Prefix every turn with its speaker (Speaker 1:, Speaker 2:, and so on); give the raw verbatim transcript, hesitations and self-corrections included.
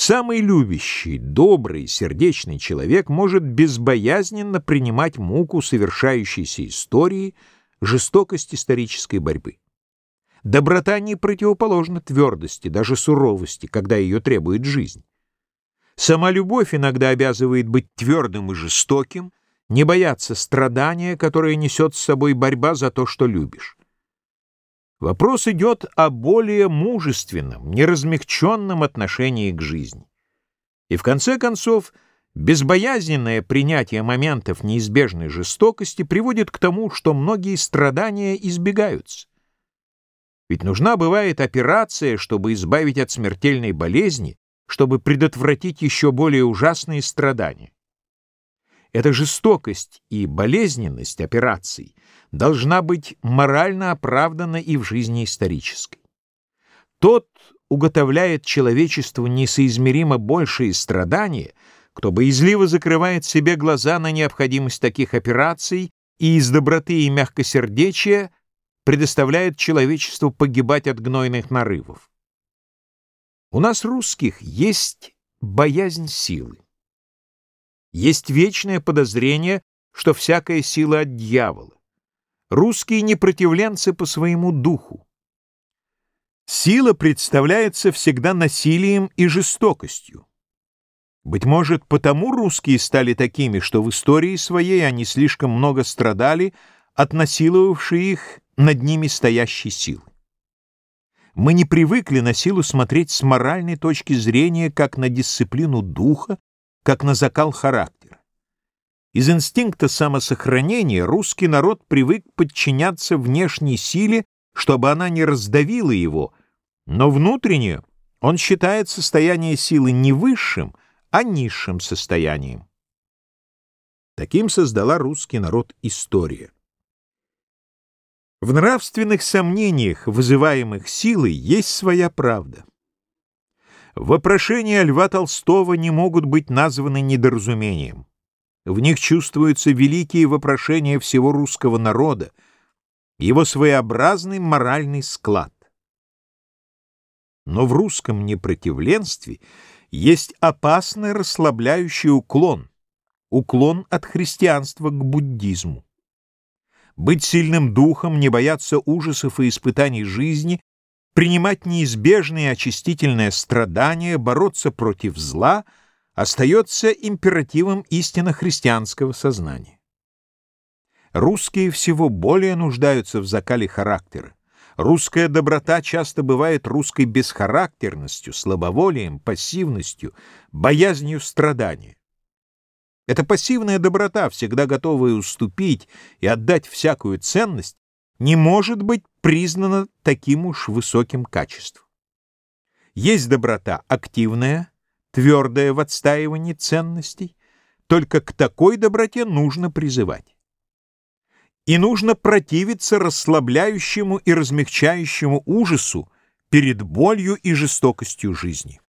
Speaker 1: Самый любящий, добрый, сердечный человек может безбоязненно принимать муку совершающейся истории, жестокость исторической борьбы. Доброта не противоположна твердости, даже суровости, когда ее требует жизнь. Сама любовь иногда обязывает быть твердым и жестоким, не бояться страдания, которое несет с собой борьба за то, что любишь. Вопрос идет о более мужественном, неразмягченном отношении к жизни. И в конце концов, безбоязненное принятие моментов неизбежной жестокости приводит к тому, что многие страдания избегаются. Ведь нужна бывает операция, чтобы избавить от смертельной болезни, чтобы предотвратить еще более ужасные страдания. Эта жестокость и болезненность операций должна быть морально оправдана и в жизни исторической. Тот уготовляет человечеству несоизмеримо большие страдания, кто боязливо закрывает себе глаза на необходимость таких операций и из доброты и мягкосердечия предоставляет человечеству погибать от гнойных нарывов. У нас, русских, есть боязнь силы. Есть вечное подозрение, что всякая сила от дьявола. Русские непротивленцы по своему духу. Сила представляется всегда насилием и жестокостью. Быть может, потому русские стали такими, что в истории своей они слишком много страдали от насиловавшей их над ними стоящей силы. Мы не привыкли на силу смотреть с моральной точки зрения, как на дисциплину духа, как на закал характера. Из инстинкта самосохранения русский народ привык подчиняться внешней силе, чтобы она не раздавила его, но внутренне он считает состояние силы не высшим, а низшим состоянием. Таким создала русский народ история. В нравственных сомнениях, вызываемых силой, есть своя правда. Вопрошения Льва Толстого не могут быть названы недоразумением. В них чувствуются великие вопрошения всего русского народа, его своеобразный моральный склад. Но в русском непротивленстве есть опасный расслабляющий уклон, уклон от христианства к буддизму. Быть сильным духом, не бояться ужасов и испытаний жизни, принимать неизбежные очистительные страдания, бороться против зла остается императивом истинно христианского сознания. Русские всего более нуждаются в закале характера. Русская доброта часто бывает русской бесхарактерностью, слабоволием, пассивностью, боязнью страдания. Эта пассивная доброта, всегда готовая уступить и отдать всякую ценность, не может быть признана таким уж высоким качеством. Есть доброта активная, твердая в отстаивании ценностей, только к такой доброте нужно призывать. И нужно противиться расслабляющему и размягчающему ужасу перед болью и жестокостью жизни.